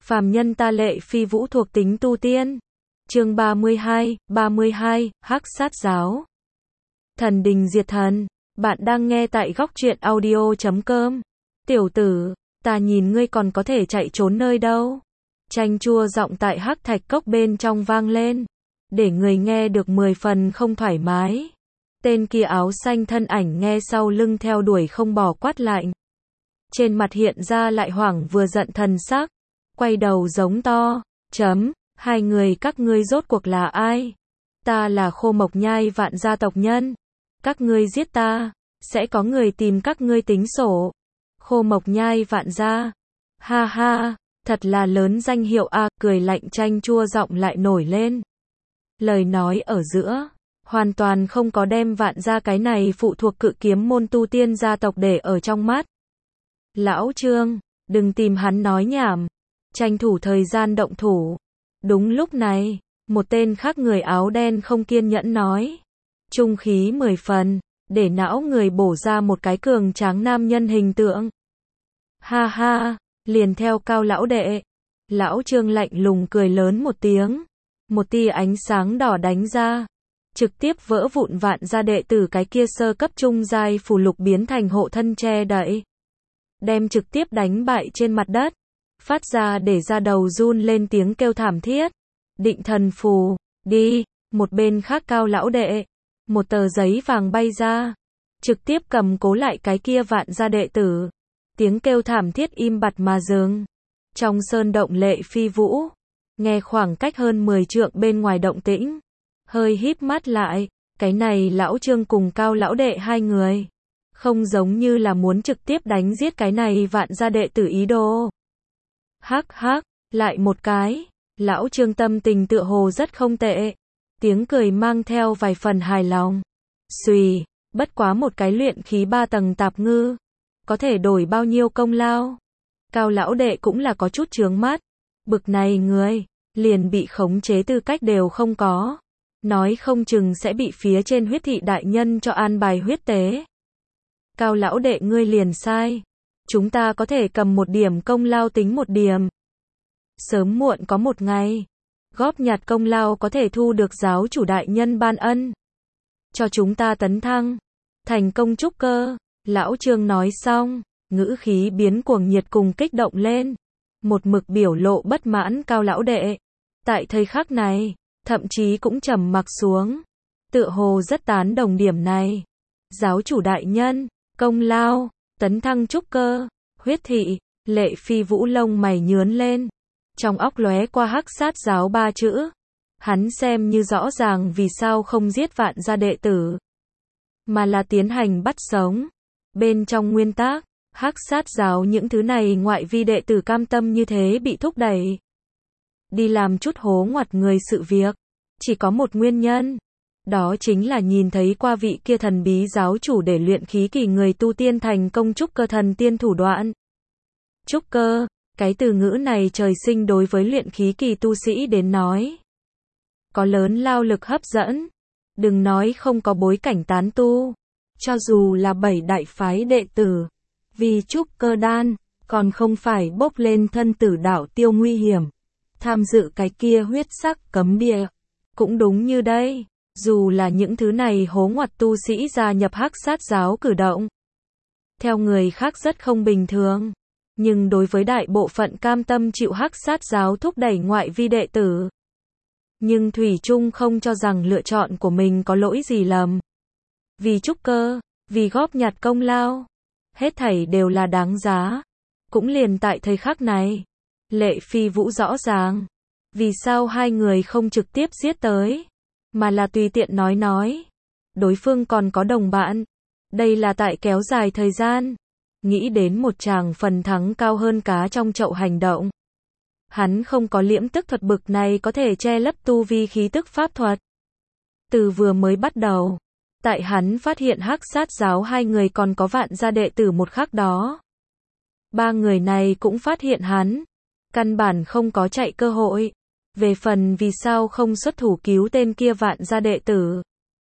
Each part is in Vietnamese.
Phàm nhân ta Lệ Phi Vũ thuộc tính tu tiên. Chương 32, Hắc Sát Giáo. Thần đình diệt thần. Bạn đang nghe tại góc truyện audio.com. Tiểu tử, ta nhìn ngươi còn có thể chạy trốn nơi đâu. Chanh chua giọng tại hắc thạch cốc bên trong vang lên, để người nghe được 10 phần không thoải mái. Tên kia áo xanh thân ảnh nghe sau lưng theo đuổi không bỏ quát lạnh. Trên mặt hiện ra lại hoảng vừa giận thần sắc, quay đầu giống to, hai người các ngươi rốt cuộc là ai? Ta là Khô Mộc Nhai Vạn gia tộc nhân. Các ngươi giết ta, sẽ có người tìm các ngươi tính sổ. Khô Mộc Nhai Vạn gia. Ha ha, thật là lớn danh hiệu a, cười lạnh chanh chua giọng lại nổi lên. Lời nói ở giữa, hoàn toàn không có đem Vạn gia cái này phụ thuộc Cự Kiếm môn tu tiên gia tộc để ở trong mắt. Lão Trương, đừng tìm hắn nói nhảm, tranh thủ thời gian động thủ. Đúng lúc này, một tên khác người áo đen không kiên nhẫn nói. Trung khí 10 phần, để não người bổ ra một cái cường tráng nam nhân hình tượng. Ha ha, liền theo Cao lão đệ. Lão Trương lạnh lùng cười lớn một tiếng. Một tia ánh sáng đỏ đánh ra, trực tiếp vỡ vụn Vạn gia đệ tử cái kia sơ cấp trung giai phù lục biến thành hộ thân che đậy. Đem trực tiếp đánh bại trên mặt đất, phát ra để ra đầu run lên tiếng kêu thảm thiết. Định thần phù, đi. Một bên khác Cao lão đệ, một tờ giấy vàng bay ra, trực tiếp cầm cố lại cái kia Vạn gia đệ tử. Tiếng kêu thảm thiết im bặt mà dừng. Trong sơn động Lệ Phi Vũ, nghe khoảng cách hơn 10 trượng bên ngoài động tĩnh, hơi híp mắt lại, cái này lão Trương cùng Cao lão đệ hai người, không giống như là muốn trực tiếp đánh giết cái này Vạn gia đệ tử ý đồ. Hắc hắc, lại một cái, lão Trương tâm tình tựa hồ rất không tệ, tiếng cười mang theo vài phần hài lòng. Xùy, bất quá một cái luyện khí 3 tầng tạp ngư, có thể đổi bao nhiêu công lao. Cao lão đệ cũng là có chút chướng mắt, bực này người, liền bị khống chế tư cách đều không có, nói không chừng sẽ bị phía trên huyết thị đại nhân cho an bài huyết tế. Cao lão đệ ngươi liền sai, chúng ta có thể cầm một điểm công lao tính một điểm. Sớm muộn có một ngày, góp nhặt công lao có thể thu được giáo chủ đại nhân ban ân, cho chúng ta tấn thăng, thành công trúc cơ. Lão Trương nói xong, ngữ khí biến cuồng nhiệt cùng kích động lên. Một mực biểu lộ bất mãn Cao lão đệ, tại thời khắc này, thậm chí cũng trầm mặc xuống, tựa hồ rất tán đồng điểm này. Giáo chủ đại nhân, công lao, tấn thăng trúc cơ, huyết thị. Lệ Phi Vũ lông mày nhướn lên, trong óc lóe qua Hắc Sát Giáo 3 chữ. Hắn xem như rõ ràng vì sao không giết Vạn gia đệ tử, mà là tiến hành bắt sống. Bên trong nguyên tắc, Hắc Sát Giáo những thứ này ngoại vi đệ tử cam tâm như thế bị thúc đẩy đi làm chút hố ngoặt người sự việc, chỉ có một nguyên nhân, đó chính là nhìn thấy qua vị kia thần bí giáo chủ để luyện khí kỳ người tu tiên thành công trúc cơ thần tiên thủ đoạn. Trúc cơ, cái từ ngữ này trời sinh đối với luyện khí kỳ tu sĩ đến nói, có lớn lao lực hấp dẫn. Đừng nói không có bối cảnh tán tu, cho dù là 7 đại phái đệ tử, vì trúc cơ đan, còn không phải bốc lên thân tử đạo tiêu nguy hiểm, tham dự cái kia huyết sắc cấm địa. Cũng đúng như đây, dù là những thứ này hố ngoặt tu sĩ gia nhập Hắc Sát Giáo cử động, theo người khác rất không bình thường, nhưng đối với đại bộ phận cam tâm chịu Hắc Sát Giáo thúc đẩy ngoại vi đệ tử, nhưng thủy chung không cho rằng lựa chọn của mình có lỗi gì lầm. Vì trúc cơ, vì góp nhặt công lao, hết thảy đều là đáng giá. Cũng liền tại thời khắc này, Lệ Phi Vũ rõ ràng, vì sao hai người không trực tiếp giết tới, mà là tùy tiện nói. Đối phương còn có đồng bạn, đây là tại kéo dài thời gian, nghĩ đến một tràng phần thắng cao hơn cá trong chậu hành động. Hắn không có liễm tức thuật bực này có thể che lấp tu vi khí tức pháp thuật. Từ vừa mới bắt đầu, tại hắn phát hiện Hắc Sát Giáo hai người còn có Vạn gia đệ tử một khắc đó, ba người này cũng phát hiện hắn, căn bản không có chạy cơ hội. Về phần vì sao không xuất thủ cứu tên kia Vạn gia đệ tử,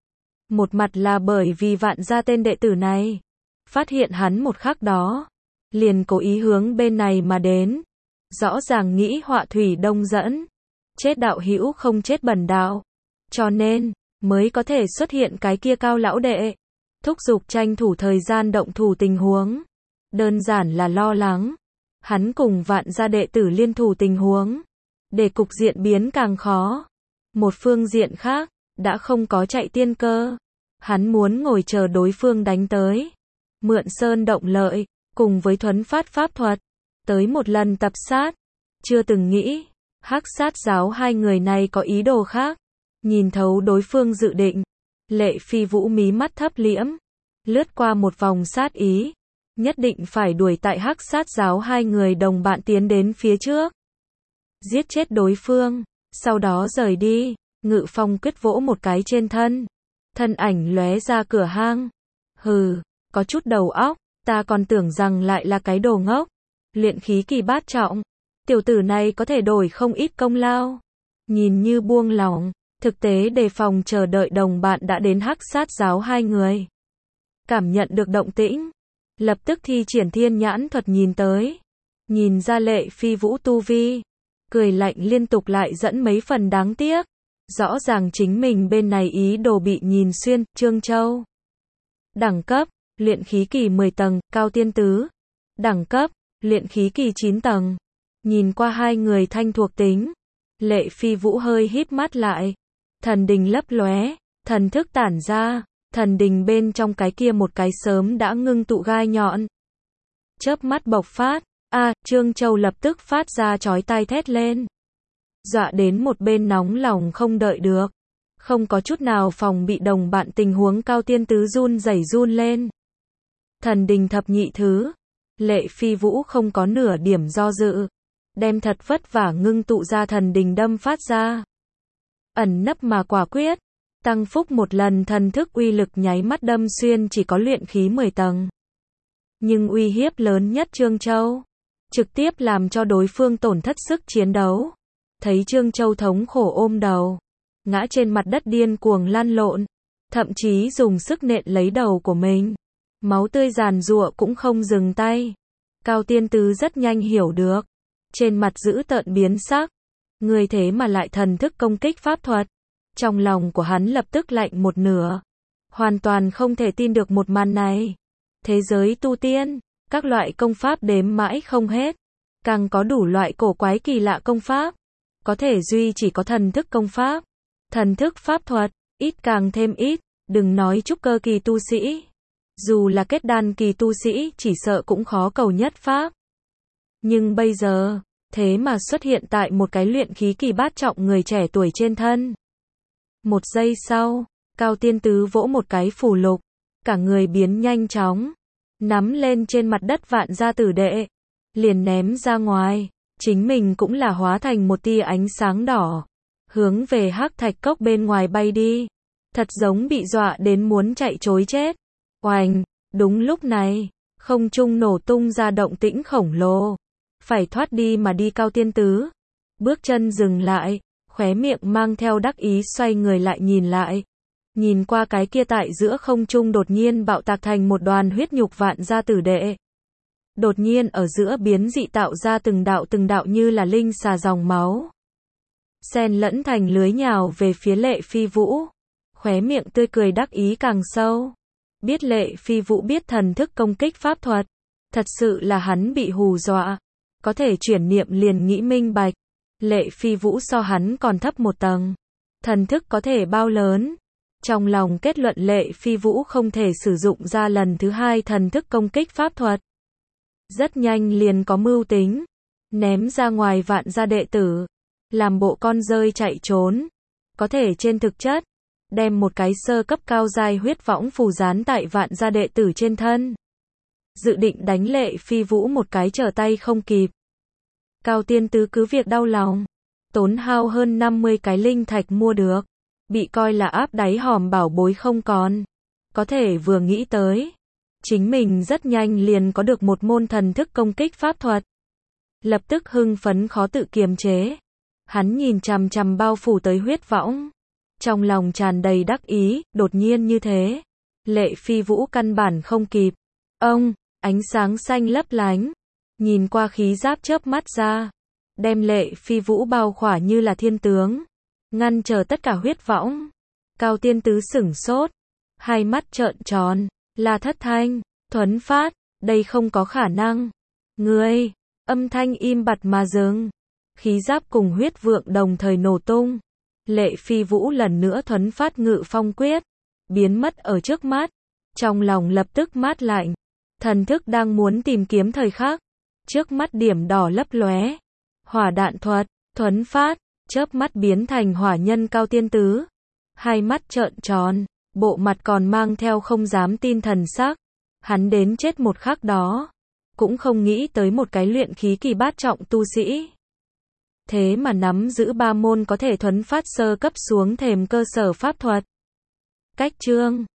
một mặt là bởi vì Vạn gia tên đệ tử này, phát hiện hắn một khắc đó, liền cố ý hướng bên này mà đến. rõ ràng nghĩ họa thủy đông dẫn. Chết đạo hữu không chết bần đạo. Cho nên, mới có thể xuất hiện cái kia Cao lão đệ. Thúc giục tranh thủ thời gian động thủ tình huống. Đơn giản là lo lắng. Hắn cùng Vạn gia đệ tử liên thủ tình huống. Để cục diện biến càng khó. Một phương diện khác, đã không có chạy tiên cơ. Hắn muốn ngồi chờ đối phương đánh tới. Mượn sơn động lợi, cùng với thuấn phát pháp thuật. Tới một lần tập sát. Chưa từng nghĩ, Hắc Sát giáo hai người này có ý đồ khác. Nhìn thấu đối phương dự định. Lệ Phi Vũ mí mắt thấp liễm. Lướt qua một vòng sát ý. Nhất định phải đuổi tại Hắc Sát giáo hai người đồng bạn tiến đến phía trước. Giết chết đối phương. Sau đó rời đi. Ngự Phong quyết vỗ một cái trên thân. Thân ảnh lóe ra cửa hang. Hừ, có chút đầu óc. Ta còn tưởng rằng lại là cái đồ ngốc. Luyện khí kỳ bát trọng. Tiểu tử này có thể đổi không ít công lao. Nhìn như buông lỏng. Thực tế đề phòng chờ đợi đồng bạn đã đến Hắc Sát giáo hai người. Cảm nhận được động tĩnh. Lập tức thi triển thiên nhãn thuật nhìn tới. Nhìn ra Lệ Phi Vũ tu vi. Cười lạnh liên tục lại dẫn mấy phần đáng tiếc. Rõ ràng chính mình bên này ý đồ bị nhìn xuyên. Trương Châu. Đẳng cấp, luyện khí kỳ 10 tầng, Cao Tiên Tứ. Đẳng cấp, luyện khí kỳ 9 tầng. Nhìn qua hai người thanh thuộc tính. Lệ Phi Vũ hơi híp mắt lại. Thần đình lấp lóe, thần thức tản ra. Thần đình bên trong cái kia một cái sớm đã ngưng tụ gai nhọn. Chớp mắt bộc phát. Trương Châu lập tức phát ra chói tai thét lên. Dọa đến một bên nóng lòng không đợi được. Không có chút nào phòng bị đồng bạn tình huống Cao Tiên Tứ run rẩy run lên. Thần đình thập nhị thứ. Lệ Phi Vũ không có nửa điểm do dự. Đem thật vất vả ngưng tụ ra thần đình đâm phát ra. Ẩn nấp mà quả quyết. Tăng phúc một lần thần thức uy lực nháy mắt đâm xuyên chỉ có luyện khí 10 tầng. Nhưng uy hiếp lớn nhất Trương Châu. Trực tiếp làm cho đối phương tổn thất sức chiến đấu. Thấy Trương Châu thống khổ ôm đầu. Ngã trên mặt đất điên cuồng lăn lộn. Thậm chí dùng sức nện lấy đầu của mình. Máu tươi giàn giụa cũng không dừng tay. Cao Tiên Tứ rất nhanh hiểu được. Trên mặt giữ tợn biến sắc. Người thế mà lại thần thức công kích pháp thuật. Trong lòng của hắn lập tức lạnh một nửa. Hoàn toàn không thể tin được một màn này. Thế giới tu tiên, các loại công pháp đếm mãi không hết. Càng có đủ loại cổ quái kỳ lạ công pháp. Có thể duy chỉ có thần thức công pháp. Thần thức pháp thuật, ít càng thêm ít. Đừng nói trúc cơ kỳ tu sĩ. Dù là kết đan kỳ tu sĩ chỉ sợ cũng khó cầu nhất pháp. Nhưng bây giờ, thế mà xuất hiện tại một cái luyện khí kỳ bát trọng người trẻ tuổi trên thân. Một giây sau, Cao Tiên Tứ vỗ một cái phù lục. Cả người biến nhanh chóng. Nắm lên trên mặt đất Vạn gia tử đệ. Liền ném ra ngoài. Chính mình cũng là hóa thành một tia ánh sáng đỏ. Hướng về hắc thạch cốc bên ngoài bay đi. Thật giống bị dọa đến muốn chạy trối chết. Oành, đúng lúc này, không trung nổ tung ra động tĩnh khổng lồ. Phải thoát đi mà đi Cao Tiên Tứ. Bước chân dừng lại, khóe miệng mang theo đắc ý xoay người lại nhìn lại. Nhìn qua cái kia tại giữa không trung đột nhiên bạo tạc thành một đoàn huyết nhục Vạn gia tử đệ. Đột nhiên ở giữa biến dị tạo ra từng đạo như là linh xà dòng máu. Xen lẫn thành lưới nhào về phía Lệ Phi Vũ. Khóe miệng tươi cười đắc ý càng sâu. Biết Lệ Phi Vũ biết thần thức công kích pháp thuật. Thật sự là hắn bị hù dọa. Có thể chuyển niệm liền nghĩ minh bạch. Lệ Phi Vũ so hắn còn thấp một tầng. Thần thức có thể bao lớn. Trong lòng kết luận Lệ Phi Vũ không thể sử dụng ra lần thứ hai thần thức công kích pháp thuật. Rất nhanh liền có mưu tính. Ném ra ngoài Vạn gia đệ tử. Làm bộ con rơi chạy trốn. Có thể trên thực chất. Đem một cái sơ cấp cao giai huyết võng phù dán tại Vạn gia đệ tử trên thân. Dự định đánh Lệ Phi Vũ một cái trở tay không kịp. Cao Tiên Tứ cứ việc đau lòng. Tốn hao hơn 50 cái linh thạch mua được. Bị coi là áp đáy hòm bảo bối không còn. Có thể vừa nghĩ tới. Chính mình rất nhanh liền có được một môn thần thức công kích pháp thuật. Lập tức hưng phấn khó tự kiềm chế. Hắn nhìn chằm chằm bao phủ tới huyết võng. Trong lòng tràn đầy đắc ý, đột nhiên như thế. Lệ Phi Vũ căn bản không kịp. Ánh sáng xanh lấp lánh. Nhìn qua khí giáp chớp mắt ra. đem Lệ Phi Vũ bao khỏa như là thiên tướng, ngăn trở tất cả huyết võng. Cao Tiên Tứ sửng sốt, hai mắt trợn tròn, là Thất Thanh, thuấn phát, đây không có khả năng. Ngươi, âm thanh im bặt mà dừng. Khí giáp cùng huyết vượng đồng thời nổ tung. Lệ Phi Vũ lần nữa thuấn phát ngự phong quyết, biến mất ở trước mắt. Trong lòng lập tức mát lạnh, thần thức đang muốn tìm kiếm thời khắc. Trước mắt điểm đỏ lấp lóe, hỏa đạn thuật, thuấn phát, chớp mắt biến thành hỏa nhân Cao Tiên Tứ. Hai mắt trợn tròn, bộ mặt còn mang theo không dám tin thần sắc. Hắn đến chết một khắc đó, cũng không nghĩ tới một cái luyện khí kỳ bát trọng tu sĩ. Thế mà nắm giữ 3 môn có thể thuấn phát sơ cấp xuống thềm cơ sở pháp thuật. Cách chương